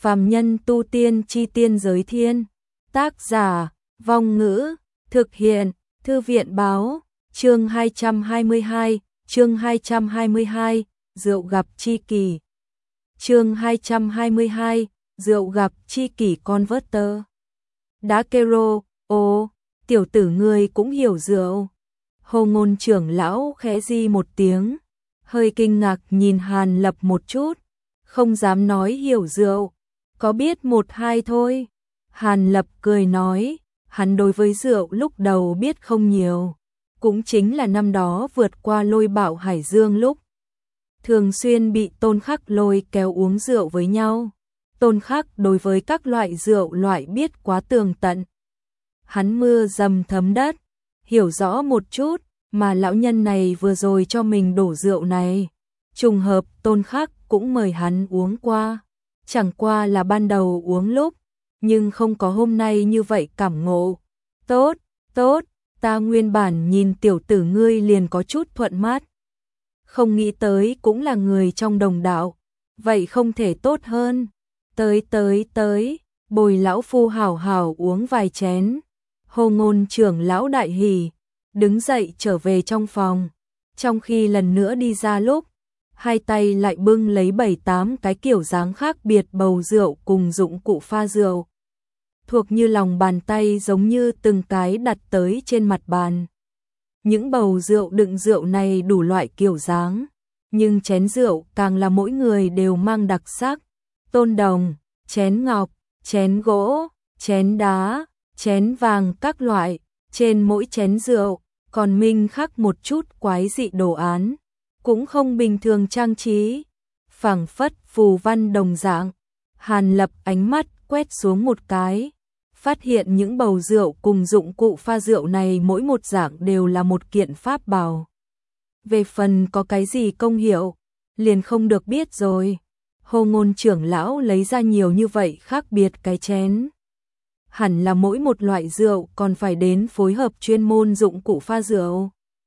Phàm nhân tu tiên chi tiên giới thiên. Tác giả, Vong Ngữ, thực hiện, Thư viện báo, chương 222, rượu gặp chi kỷ. Chương 222, rượu gặp chi kỷ Converter. Đá kero, ồ, tiểu tử ngươi cũng hiểu rượu. Hồ Ngôn trưởng lão khẽ di một tiếng, hơi kinh ngạc nhìn Hàn Lập một chút, không dám nói hiểu rượu, có biết một hai thôi. Hàn Lập cười nói, hắn đối với rượu lúc đầu biết không nhiều, cũng chính là năm đó vượt qua Lôi Bạo Hải Dương lúc thường xuyên bị Tôn Khắc lôi kéo uống rượu với nhau. Tôn Khắc đối với các loại rượu loại biết quá tường tận. Hắn mưa dầm thấm đất, hiểu rõ một chút, mà lão nhân này vừa rồi cho mình đổ rượu này. Trùng hợp Tôn Khắc cũng mời hắn uống qua, chẳng qua là ban đầu uống lúc, nhưng không có hôm nay như vậy cảm ngộ. Tốt, tốt, ta nguyên bản nhìn tiểu tử ngươi liền có chút thuận mắt. Không nghĩ tới cũng là người trong đồng đạo, vậy không thể tốt hơn. Tới, bồi lão phu hảo hảo uống vài chén. Hồ Ngôn trưởng lão đại hỉ, đứng dậy trở về trong phòng. Trong khi lần nữa đi ra lúc, hai tay lại bưng lấy 7-8 cái kiểu dáng khác biệt bầu rượu cùng dụng cụ pha rượu. Thuộc như lòng bàn tay giống như từng cái đặt tới trên mặt bàn. Những bầu rượu đựng rượu này đủ loại kiểu dáng, nhưng chén rượu càng là mỗi người đều mang đặc sắc. Tôn đồng, chén ngọc, chén gỗ, chén đá, chén vàng các loại, trên mỗi chén rượu còn minh khắc một chút quái dị đồ án, cũng không bình thường trang trí, phảng phất phù văn đồng dạng. Hàn Lập ánh mắt quét xuống một cái, phát hiện những bầu rượu cùng dụng cụ pha rượu này mỗi một dạng đều là một kiện pháp bảo. Về phần có cái gì công hiệu, liền không được biết rồi. Hồ Ngôn trưởng lão lấy ra nhiều như vậy khác biệt cái chén. Hẳn là mỗi một loại rượu còn phải đến phối hợp chuyên môn dụng cụ pha rượu.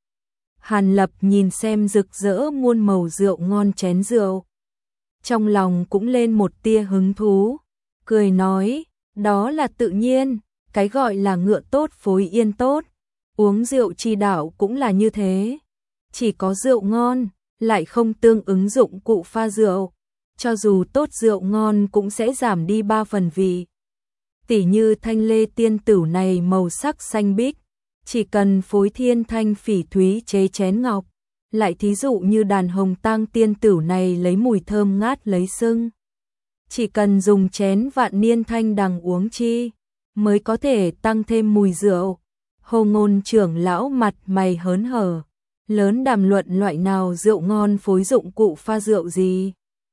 Hàn Lập nhìn xem rực rỡ muôn màu rượu ngon chén rượu, trong lòng cũng lên một tia hứng thú, cười nói, đó là tự nhiên, cái gọi là ngựa tốt phối yên tốt, uống rượu chi đạo cũng là như thế. Chỉ có rượu ngon, lại không tương ứng dụng cụ pha rượu, cho dù tốt rượu ngon cũng sẽ giảm đi 3 phần vị. Tỉ như thanh lê tiên tử này màu sắc xanh biếc, chỉ cần phối thiên thanh phỉ thúy chế chén ngọc. Lại thí dụ như đàn hồng tang tiên tử này lấy mùi thơm ngát lấy sưng, chỉ cần dùng chén vạn niên thanh đằng uống chi, mới có thể tăng thêm mùi rượu. Hồ Ngôn trưởng lão mặt mày hớn hở, lớn đàm luận loại nào rượu ngon phối dụng cụ pha rượu gì.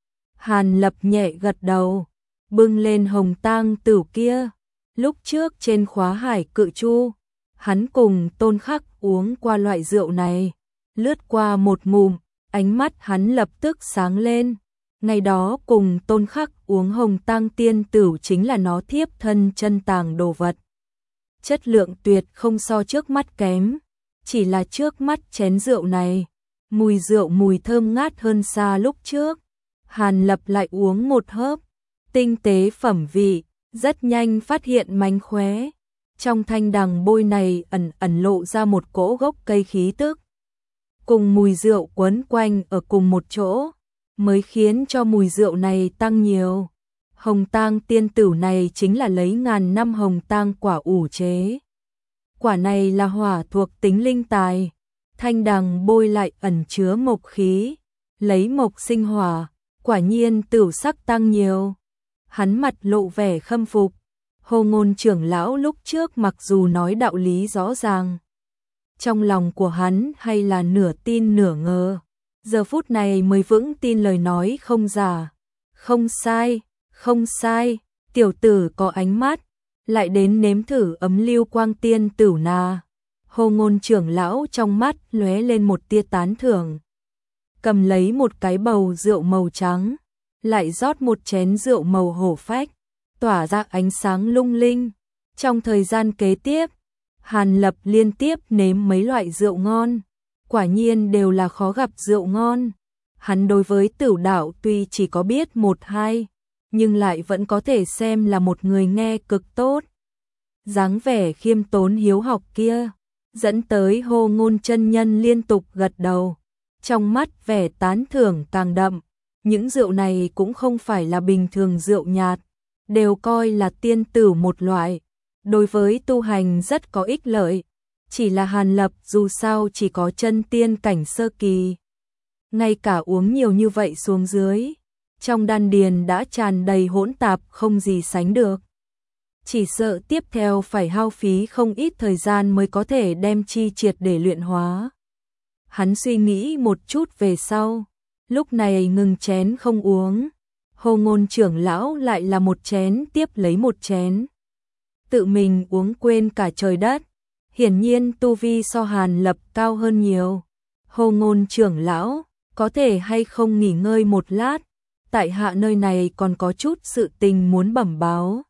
Hàn Lập nhẹ gật đầu, bưng lên hồng tang tử kia. Lúc trước trên khóa hải cự chu, hắn cùng Tôn Khắc uống qua loại rượu này, lướt qua một ngụm, ánh mắt hắn lập tức sáng lên. Ngày đó cùng Tôn Khắc uống hồng tang tiên tử chính là nó thiếp thân chân tàng đồ vật. Chất lượng tuyệt không so trước mắt kém, chỉ là trước mắt chén rượu này, mùi rượu mùi thơm ngát hơn xa lúc trước. Hàn Lập lại uống một hớp, tinh tế phẩm vị, rất nhanh phát hiện mánh khóe. Trong thanh đằng bôi này ẩn lộ ra một cỗ gốc cây khí tức, cùng mùi rượu quấn quanh ở cùng một chỗ, mới khiến cho mùi rượu này tăng nhiều. Hồng tang tiên tử này chính là lấy ngàn năm hồng tang quả ủ chế. Quả này là hỏa thuộc tính linh tài, thanh đằng bôi lại ẩn chứa mộc khí, lấy mộc sinh hỏa, quả nhiên tửu sắc tăng nhiều. Hắn mặt lộ vẻ khâm phục. Hồ Ngôn trưởng lão lúc trước mặc dù nói đạo lý rõ ràng, trong lòng của hắn hay là nửa tin nửa ngờ, giờ phút này mới vững tin lời nói không giả. Không sai, tiểu tử có ánh mắt, lại đến nếm thử ấm lưu quang tiên tử nà. Hồ Ngôn trưởng lão trong mắt lóe lên một tia tán thưởng, cầm lấy một cái bầu rượu màu trắng, lại rót một chén rượu màu hổ phách, tỏa ra ánh sáng lung linh. Trong thời gian kế tiếp, Hàn Lập liên tiếp nếm mấy loại rượu ngon, quả nhiên đều là khó gặp rượu ngon. Hắn đối với tửu đạo tuy chỉ có biết một hai, nhưng lại vẫn có thể xem là một người nghe cực tốt. Dáng vẻ khiêm tốn hiếu học kia, dẫn tới Hồ Ngôn chân nhân liên tục gật đầu, trong mắt vẻ tán thưởng càng đậm. Những rượu này cũng không phải là bình thường rượu nhạt, đều coi là tiên tửu một loại, đối với tu hành rất có ích lợi. Chỉ là Hàn Lập dù sao chỉ có chân tiên cảnh sơ kỳ, ngay cả uống nhiều như vậy xuống dưới, trong đan điền đã tràn đầy hỗn tạp không gì sánh được. Chỉ sợ tiếp theo phải hao phí không ít thời gian mới có thể đem chi triệt để luyện hóa. Hắn suy nghĩ một chút về sau, lúc này ngừng chén không uống. Hồ Ngôn trưởng lão lại là một chén tiếp lấy một chén, tự mình uống quên cả trời đất. Hiển nhiên tu vi so Hàn Lập cao hơn nhiều. Hồ Ngôn trưởng lão, có thể hay không nghỉ ngơi một lát, tại hạ nơi này còn có chút sự tình muốn bẩm báo.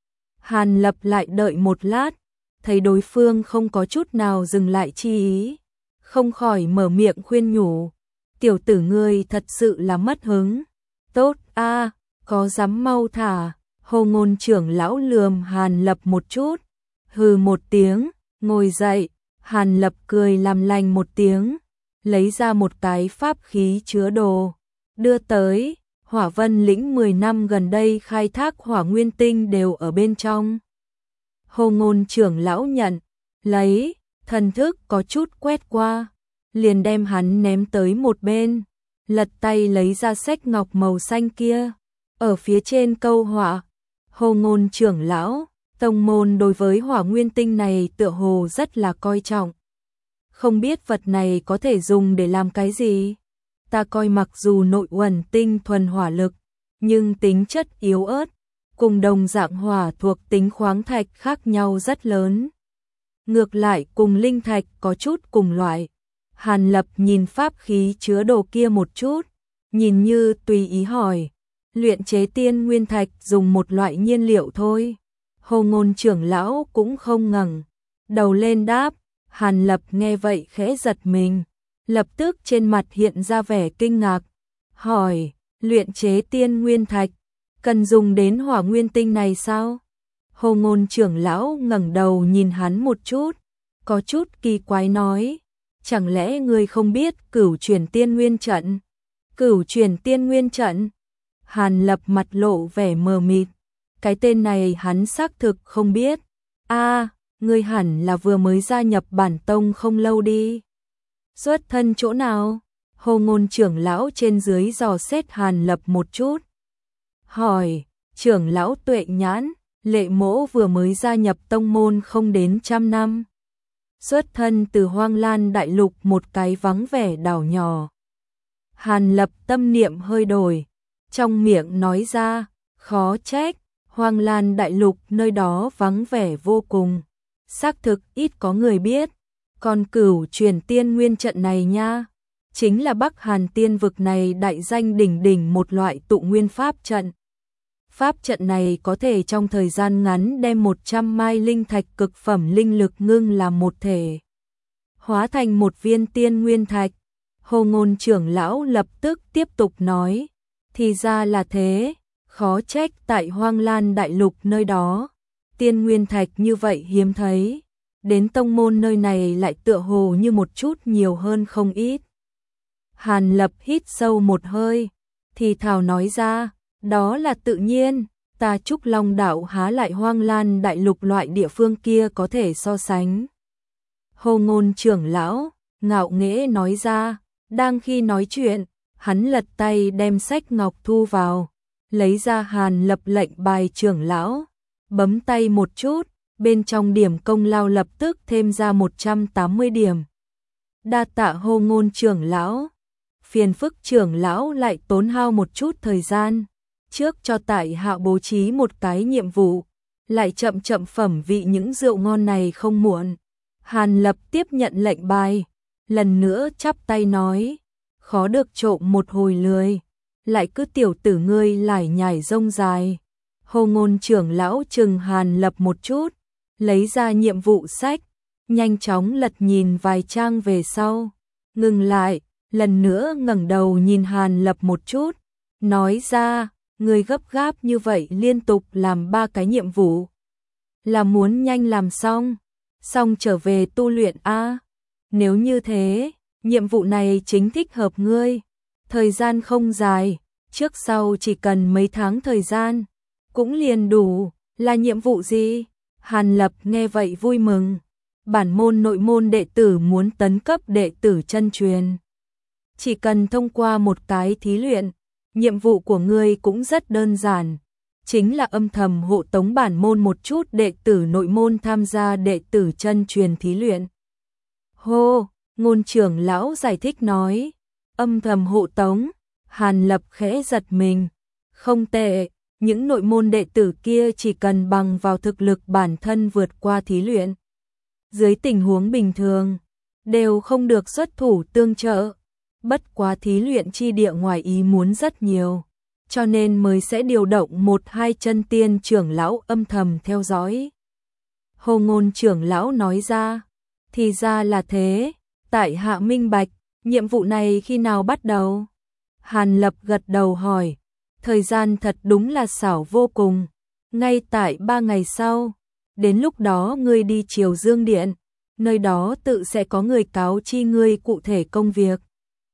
Hàn Lập lại đợi một lát, thấy đối phương không có chút nào dừng lại chi ý, không khỏi mở miệng khuyên nhủ, tiểu tử ngươi thật sự là mất hứng. Tốt a, có dám mau thả. Hồ Ngôn trưởng lão lườm Hàn Lập một chút, hừ một tiếng, ngồi dậy. Hàn Lập cười làm lành một tiếng, lấy ra một cái pháp khí chứa đồ, đưa tới. Hỏa Vân lĩnh 10 năm gần đây khai thác hỏa nguyên tinh đều ở bên trong. Hồ Ngôn trưởng lão nhận, lấy, thần thức có chút quét qua, liền đem hắn ném tới một bên, lật tay lấy ra sách ngọc màu xanh kia, ở phía trên câu họa. Hồ Ngôn trưởng lão, tông môn đối với hỏa nguyên tinh này tựa hồ rất là coi trọng. Không biết vật này có thể dùng để làm cái gì? Ta coi mặc dù nội uẩn tinh thuần hỏa lực, nhưng tính chất yếu ớt, cùng đồng dạng hỏa thuộc tính khoáng thạch khác nhau rất lớn. Ngược lại cùng linh thạch có chút cùng loại. Hàn Lập nhìn pháp khí chứa đồ kia một chút, nhìn như tùy ý hỏi, luyện chế tiên nguyên thạch dùng một loại nhiên liệu thôi. Hồ Ngôn trưởng lão cũng không ngẩng đầu lên đáp. Hàn Lập nghe vậy khẽ giật mình, lập tức trên mặt hiện ra vẻ kinh ngạc, hỏi, luyện chế tiên nguyên thạch, cần dùng đến hỏa nguyên tinh này sao? Hồ Ngôn trưởng lão ngẩng đầu nhìn hắn một chút, có chút kỳ quái nói, chẳng lẽ ngươi không biết Cửu Chuyển Tiên Nguyên Trận? Cửu Chuyển Tiên Nguyên Trận? Hàn Lập mặt lộ vẻ mờ mịt, cái tên này hắn xác thực không biết. A, ngươi hẳn là vừa mới gia nhập bản tông không lâu đi. Xuất thân chỗ nào? Hồ Ngôn trưởng lão trên dưới dò xét Hàn Lập một chút, hỏi, trưởng lão Tuệ Nhãn, Lệ Mỗ vừa mới gia nhập tông môn không đến 100 năm. Xuất thân từ Hoang Lan Đại Lục, một cái vắng vẻ đảo nhỏ. Hàn Lập tâm niệm hơi đổi, trong miệng nói ra, khó trách, Hoang Lan Đại Lục nơi đó vắng vẻ vô cùng, xác thực ít có người biết. Còn Cửu Chuyển Tiên Nguyên Trận này nha, chính là Bắc Hàn Tiên vực này đại danh đỉnh đỉnh một loại tụ nguyên pháp trận. Pháp trận này có thể trong thời gian ngắn đem 100 mai linh thạch cực phẩm linh lực ngưng làm một thể, hóa thành một viên tiên nguyên thạch. Hồ Ngôn trưởng lão lập tức tiếp tục nói, thì ra là thế, khó trách tại Hoang Lan Đại Lục nơi đó, tiên nguyên thạch như vậy hiếm thấy, đến tông môn nơi này lại tựa hồ như một chút nhiều hơn không ít. Hàn Lập hít sâu một hơi, thì thào nói ra, đó là tự nhiên, ta Trúc Long đạo há lại Hoang Lan Đại Lục loại địa phương kia có thể so sánh. Hồ Ngôn trưởng lão ngạo nghễ nói ra. Đang khi nói chuyện, hắn lật tay đem sách ngọc thu vào, lấy ra Hàn Lập lệnh bài trưởng lão, bấm tay một chút, bên trong điểm công lao lập tức thêm ra 180 điểm. Đa tạ Hồ Ngôn trưởng lão. Phiền phức trưởng lão lại tốn hao một chút thời gian, trước cho tại hạ bố trí một cái nhiệm vụ, lại chậm phẩm vị những rượu ngon này không muộn. Hàn Lập tiếp nhận lệnh bài, lần nữa chắp tay nói, khó được trộm một hồi lười, lại cứ tiểu tử ngươi lải nhải rông dài. Hồ Ngôn trưởng lão chừng Hàn Lập một chút, lấy ra nhiệm vụ sách, nhanh chóng lật nhìn vài trang về sau, ngừng lại, lần nữa ngẩng đầu nhìn Hàn Lập một chút, nói ra, người gấp gáp như vậy liên tục làm 3 cái nhiệm vụ. Là muốn nhanh làm xong trở về tu luyện a. Nếu như thế, nhiệm vụ này chính thích hợp ngươi. Thời gian không dài, trước sau chỉ cần mấy tháng thời gian, cũng liền đủ. Là nhiệm vụ gì? Hàn Lập nghe vậy vui mừng. Bản môn nội môn đệ tử muốn tấn cấp đệ tử chân truyền. Chỉ cần thông qua một cái thí luyện, nhiệm vụ của ngươi cũng rất đơn giản. Chính là âm thầm hộ tống bản môn một chút đệ tử nội môn tham gia đệ tử chân truyền thí luyện. Hô, Ngôn trưởng lão giải thích nói. Âm thầm hộ tống, Hàn Lập khẽ giật mình. Không tệ, những nội môn đệ tử kia chỉ cần bằng vào thực lực bản thân vượt qua thí luyện. Dưới tình huống bình thường, đều không được xuất thủ tương trợ. Bất quá thí luyện chi địa ngoài ý muốn rất nhiều, cho nên mới sẽ điều động 1-2 chân tiên trưởng lão âm thầm theo dõi. Hồ Ngôn trưởng lão nói ra, thì ra là thế, tại hạ minh bạch, nhiệm vụ này khi nào bắt đầu? Hàn Lập gật đầu hỏi, thời gian thật đúng là xảo vô cùng, ngay tại 3 ngày sau, đến lúc đó ngươi đi Triều Dương Điện, nơi đó tự sẽ có người cáo chi ngươi cụ thể công việc.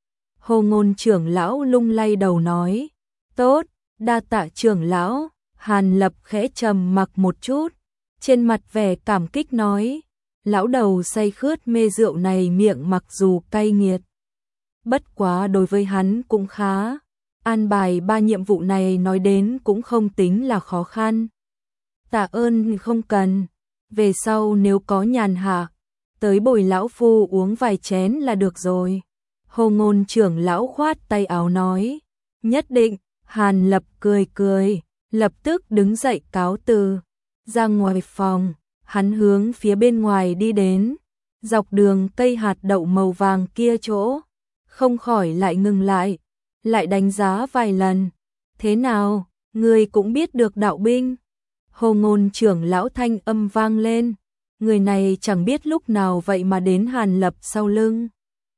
Hồ Ngôn trưởng lão lung lay đầu nói, tốt, đa tạ trưởng lão. Hàn Lập khẽ trầm mặc một chút, trên mặt vẻ cảm kích nói, lão đầu say khướt mê rượu này miệng mặc dù cay nghiệt, bất quá đối với hắn cũng khá. An bài 3 nhiệm vụ này nói đến cũng không tính là khó khăn. Tạ ơn không cần, về sau nếu có nhàn hạ, tới bồi lão phu uống vài chén là được rồi. Hồ Ngôn trưởng lão khoát tay áo nói, nhất định. Hàn Lập cười cười, lập tức đứng dậy cáo từ. Ra ngoài phòng, hắn hướng phía bên ngoài đi đến, dọc đường cây hạt đậu màu vàng kia chỗ, không khỏi lại ngừng lại đánh giá vài lần. Thế nào, ngươi cũng biết được đạo binh? Hồ Ngôn trưởng lão thanh âm vang lên, người này chẳng biết lúc nào vậy mà đến Hàn Lập sau lưng.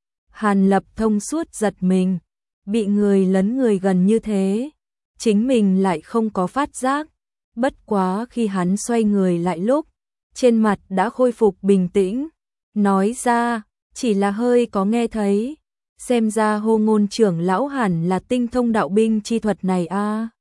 Hàn Lập thông suốt giật mình, bị người lấn người gần như thế, chính mình lại không có phát giác. Bất quá khi hắn xoay người lại lúc, trên mặt đã khôi phục bình tĩnh, nói ra, chỉ là hơi có nghe thấy, xem ra Hồ Ngôn trưởng lão hẳn là tinh thông đạo binh chi thuật này a.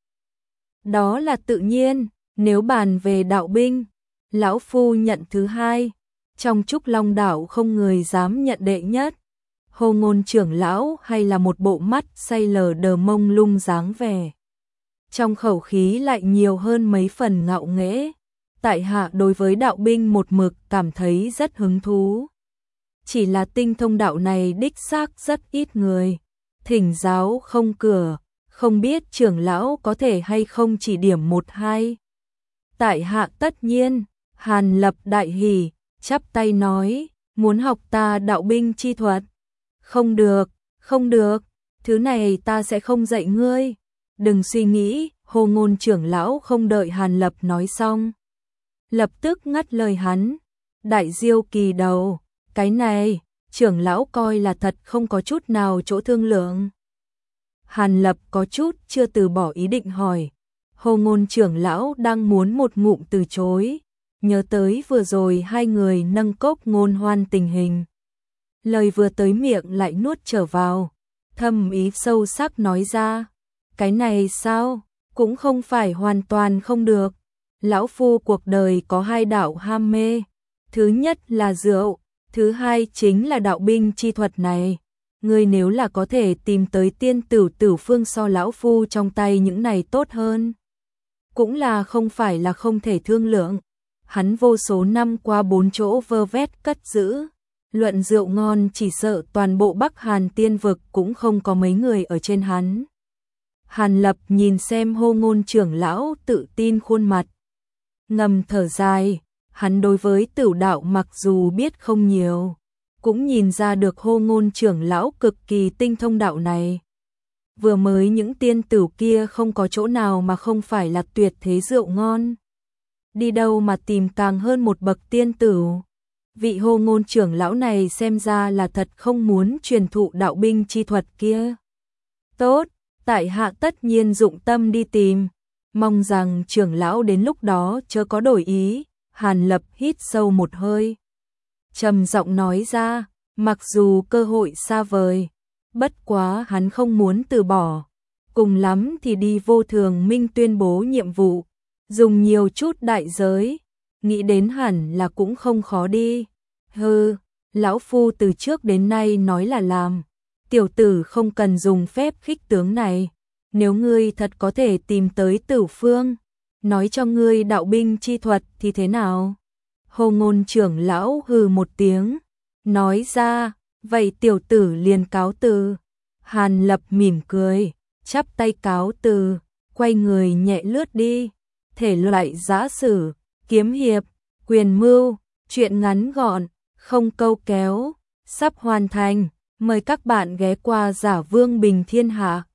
Đó là tự nhiên, nếu bàn về đạo binh, lão phu nhận thứ 2, trong Trúc Long đảo không người dám nhận đệ nhất. Hồ Ngôn trưởng lão hay là một bộ mắt say lờ đờ mông lung dáng vẻ. Trong khẩu khí lại nhiều hơn mấy phần ngạo nghễ. Tại hạ đối với đạo binh một mực cảm thấy rất hứng thú. Chỉ là tinh thông đạo này đích xác rất ít người. Thỉnh giáo không cửa, không biết trưởng lão có thể hay không chỉ điểm 1-2. Tại hạ tất nhiên, Hàn Lập đại hỉ, chắp tay nói, muốn học ta đạo binh chi thuật. Không được, không được, thứ này ta sẽ không dạy ngươi. Đừng suy nghĩ. Hồ Ngôn trưởng lão không đợi Hàn Lập nói xong, lập tức ngắt lời hắn. Đại diêu kỳ đầu, cái này, trưởng lão coi là thật không có chút nào chỗ thương lượng. Hàn Lập có chút chưa từ bỏ ý định hỏi. Hồ Ngôn trưởng lão đang muốn một ngụm từ chối, nhớ tới vừa rồi 2 người nâng cốc ngôn hoan tình hình. Lời vừa tới miệng lại nuốt trở vào, thâm ý sâu sắc nói ra, cái này sao, cũng không phải hoàn toàn không được. Lão phu cuộc đời có 2 đạo ham mê, thứ nhất là rượu, thứ 2 chính là đạo binh chi thuật này. Ngươi nếu là có thể tìm tới tiên tử tử phương so lão phu trong tay những này tốt hơn, cũng là không phải là không thể thương lượng. Hắn vô số năm qua 4 chỗ vơ vét cất giữ, luận rượu ngon chỉ sợ toàn bộ Bắc Hàn tiên vực cũng không có mấy người ở trên hắn. Hàn Lập nhìn xem Hồ Ngôn trưởng lão tự tin khuôn mặt, ngầm thở dài. Hắn đối với Tửu đạo mặc dù biết không nhiều, cũng nhìn ra được Hồ Ngôn trưởng lão cực kỳ tinh thông đạo này. Vừa mới những tiên tử kia không có chỗ nào mà không phải là tuyệt thế rượu ngon. Đi đâu mà tìm càng hơn một bậc tiên tử. Vị Hồ Ngôn trưởng lão này xem ra là thật không muốn truyền thụ đạo binh chi thuật kia. Tốt, tại hạ tất nhiên dụng tâm đi tìm, mong rằng trưởng lão đến lúc đó chớ có đổi ý. Hàn Lập hít sâu một hơi, trầm giọng nói ra, mặc dù cơ hội xa vời, bất quá hắn không muốn từ bỏ, cùng lắm thì đi Vô Thường Minh tuyên bố nhiệm vụ, dùng nhiều chút đại giới, nghĩ đến hẳn là cũng không khó đi. Hừ, lão phu từ trước đến nay nói là làm, tiểu tử không cần dùng phép khích tướng này, nếu ngươi thật có thể tìm tới Tử Phương, nói cho ngươi đạo binh chi thuật thì thế nào? Hồ Ngôn trưởng lão hừ một tiếng, nói ra, vậy tiểu tử liền cáo từ. Hàn Lập mỉm cười, chắp tay cáo từ, quay người nhẹ lướt đi. Thể loại giã sử, kiếm hiệp, quyền mưu, truyện ngắn gọn, không câu kéo, sắp hoàn thành. Mời các bạn ghé qua Giả Vương Bình Thiên Hạ.